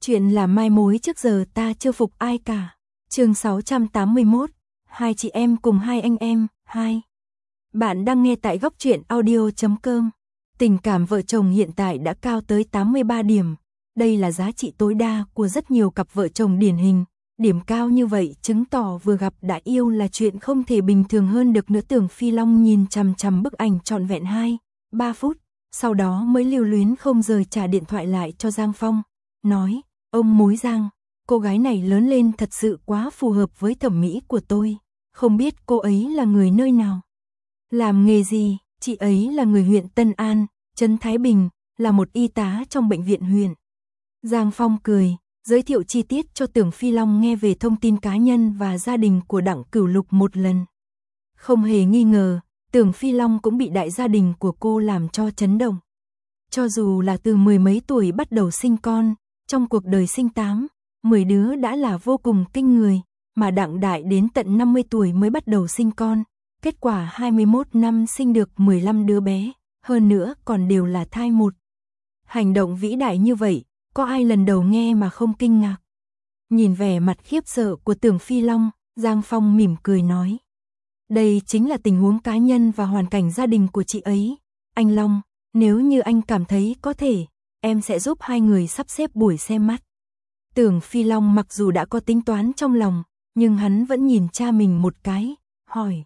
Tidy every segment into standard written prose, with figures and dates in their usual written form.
Chuyện là mai mối trước giờ ta chưa phục ai cả. Chương 681, hai chị em cùng hai anh em, 2. Bạn đang nghe tại góc truyện audio.com. Tình cảm vợ chồng hiện tại đã cao tới 83 điểm. Đây là giá trị tối đa của rất nhiều cặp vợ chồng điển hình. Điểm cao như vậy chứng tỏ vừa gặp đã yêu là chuyện không thể bình thường hơn được nữa. Tưởng Phi Long nhìn chằm chằm bức ảnh trọn vẹn 2-3 phút, sau đó mới lưu luyến không rời trả điện thoại lại cho Giang Phong, nói: "Ông mối Giang, cô gái này lớn lên thật sự quá phù hợp với thẩm mỹ của tôi, không biết cô ấy là người nơi nào? Làm nghề gì?" Chị ấy là người huyện Tân An, trấn Thái Bình, là một y tá trong bệnh viện huyện. Giang Phong cười, giới thiệu chi tiết cho Tưởng Phi Long nghe về thông tin cá nhân và gia đình của Đặng Cửu Lục một lần. Không hề nghi ngờ, Tưởng Phi Long cũng bị đại gia đình của cô làm cho chấn động. Cho dù là từ mười mấy tuổi bắt đầu sinh con, trong cuộc đời sinh 8-10 đứa đã là vô cùng kinh người, mà Đặng Đại đến tận 50 tuổi mới bắt đầu sinh con. Kết quả 21 năm sinh được 15 đứa bé, hơn nữa còn đều là thai một. Hành động vĩ đại như vậy, có ai lần đầu nghe mà không kinh ngạc? Nhìn vẻ mặt khiếp sợ của Tưởng Phi Long, Giang Phong mỉm cười nói: "Đây chính là tình huống cá nhân và hoàn cảnh gia đình của chị ấy. Anh Long, nếu như anh cảm thấy có thể, em sẽ giúp hai người sắp xếp buổi xem mắt." Tưởng Phi Long mặc dù đã có tính toán trong lòng, nhưng hắn vẫn nhìn cha mình một cái, hỏi: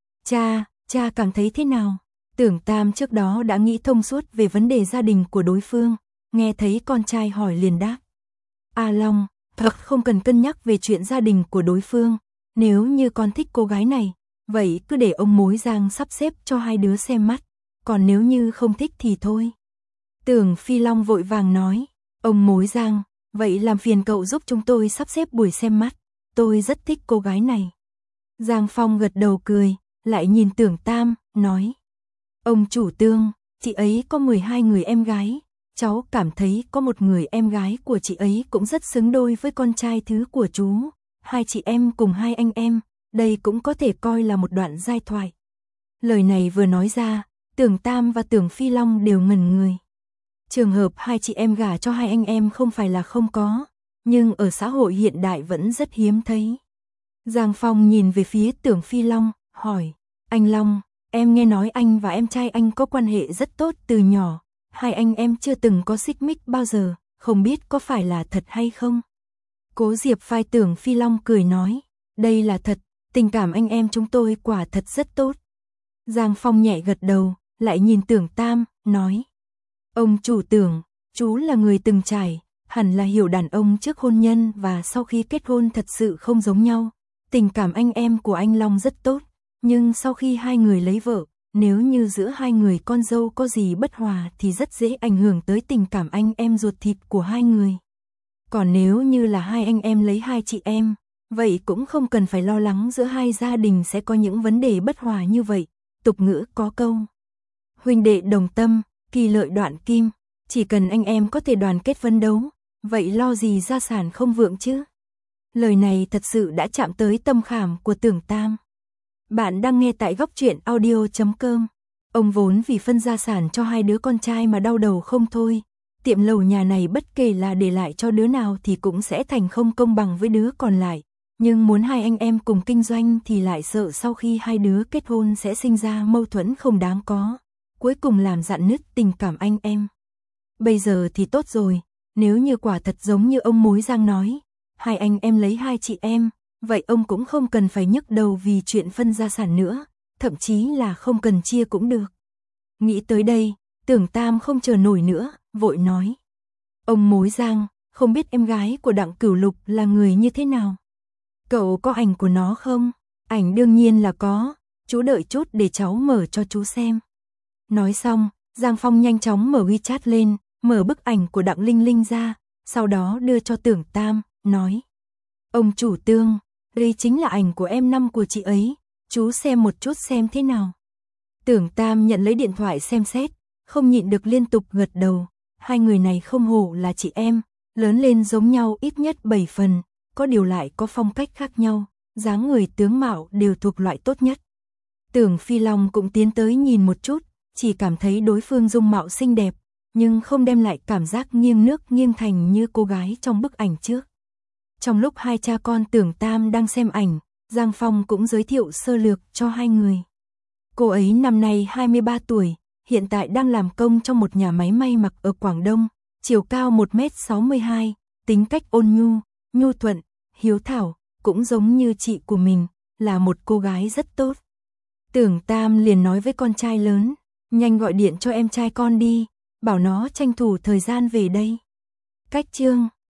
Cha cảm thấy thế nào?" Tưởng Tam trước đó đã nghĩ thông suốt về vấn đề gia đình của đối phương, nghe thấy con trai hỏi liền đáp: "A Long, thật không cần cân nhắc về chuyện gia đình của đối phương, nếu như con thích cô gái này, vậy cứ để ông mối Giang sắp xếp cho hai đứa xem mắt, còn nếu như không thích thì thôi." Tưởng Phi Long vội vàng nói: "Ông mối Giang, vậy làm phiền cậu giúp chúng tôi sắp xếp buổi xem mắt, tôi rất thích cô gái này." Giang Phong gật đầu cười, lại nhìn Tưởng Tam, nói: "Ông chủ Tương, chị ấy có 12 người em gái, cháu cảm thấy có một người em gái của chị ấy cũng rất xứng đôi với con trai thứ của chú, hai chị em cùng hai anh em, đây cũng có thể coi là một đoạn giai thoại." Lời này vừa nói ra, Tưởng Tam và Tưởng Phi Long đều ngẩn người. Trường hợp hai chị em gả cho hai anh em không phải là không có, nhưng ở xã hội hiện đại vẫn rất hiếm thấy. Giang Phong nhìn về phía Tưởng Phi Long, hỏi: "Anh Long, em nghe nói anh và em trai anh có quan hệ rất tốt từ nhỏ, hai anh em chưa từng có xích mích bao giờ, không biết có phải là thật hay không?" Cố Diệp phai Tưởng Phi Long cười nói: "Đây là thật, tình cảm anh em chúng tôi quả thật rất tốt." Giang Phong nhẹ gật đầu, lại nhìn Tưởng Tam, nói: "Ông chủ Tưởng, chú là người từng trải, hẳn là hiểu đàn ông trước hôn nhân và sau khi kết hôn thật sự không giống nhau. Tình cảm anh em của anh Long rất tốt, nhưng sau khi hai người lấy vợ, nếu như giữa hai người con dâu có gì bất hòa thì rất dễ ảnh hưởng tới tình cảm anh em ruột thịt của hai người. Còn nếu như là hai anh em lấy hai chị em, vậy cũng không cần phải lo lắng giữa hai gia đình sẽ có những vấn đề bất hòa như vậy. Tục ngữ có câu: huynh đệ đồng tâm, kỳ lợi đoạn kim, chỉ cần anh em có thể đoàn kết phấn đấu, vậy lo gì gia sản không vượng chứ." Lời này thật sự đã chạm tới tâm khảm của Tưởng Tam. Bạn đang nghe tại góc truyện audio.com. Ông vốn vì phân gia sản cho hai đứa con trai mà đau đầu không thôi. Tiệm lẩu nhà này bất kể là để lại cho đứa nào thì cũng sẽ thành không công bằng với đứa còn lại. Nhưng muốn hai anh em cùng kinh doanh thì lại sợ sau khi hai đứa kết hôn sẽ sinh ra mâu thuẫn không đáng có, cuối cùng làm rạn nứt tình cảm anh em. Bây giờ thì tốt rồi, nếu như quả thật giống như ông mối Giang nói, hai anh em lấy hai chị em, vậy ông cũng không cần phải nhức đầu vì chuyện phân gia sản nữa, thậm chí là không cần chia cũng được. Nghĩ tới đây, Tưởng Tam không chờ nổi nữa, vội nói: "Ông mối Giang, không biết em gái của Đặng Cửu Lục là người như thế nào? Cậu có ảnh của nó không?" "Ảnh đương nhiên là có, chú đợi chút để cháu mở cho chú xem." Nói xong, Giang Phong nhanh chóng mở WeChat lên, mở bức ảnh của Đặng Linh Linh ra, sau đó đưa cho Tưởng Tam, nói: "Ông chủ Tương, đây chính là ảnh của em năm của chị ấy, chú xem một chút xem thế nào." Tưởng Tam nhận lấy điện thoại xem xét, không nhịn được liên tục gật đầu, hai người này không hổ là chị em, lớn lên giống nhau ít nhất 7 phần, có điều lại có phong cách khác nhau, dáng người tướng mạo đều thuộc loại tốt nhất. Tưởng Phi Long cũng tiến tới nhìn một chút, chỉ cảm thấy đối phương dung mạo xinh đẹp, nhưng không đem lại cảm giác nghiêng nước nghiêng thành như cô gái trong bức ảnh trước. Trong lúc hai cha con Tưởng Tam đang xem ảnh, Giang Phong cũng giới thiệu sơ lược cho hai người. Cô ấy năm nay 23 tuổi, hiện tại đang làm công trong một nhà máy may mặc ở Quảng Đông, chiều cao 1m62, tính cách ôn nhu, nhu thuận, hiếu thảo, cũng giống như chị của mình, là một cô gái rất tốt. Tưởng Tam liền nói với con trai lớn, nhanh gọi điện cho em trai con đi, bảo nó tranh thủ thời gian về đây. Cách chương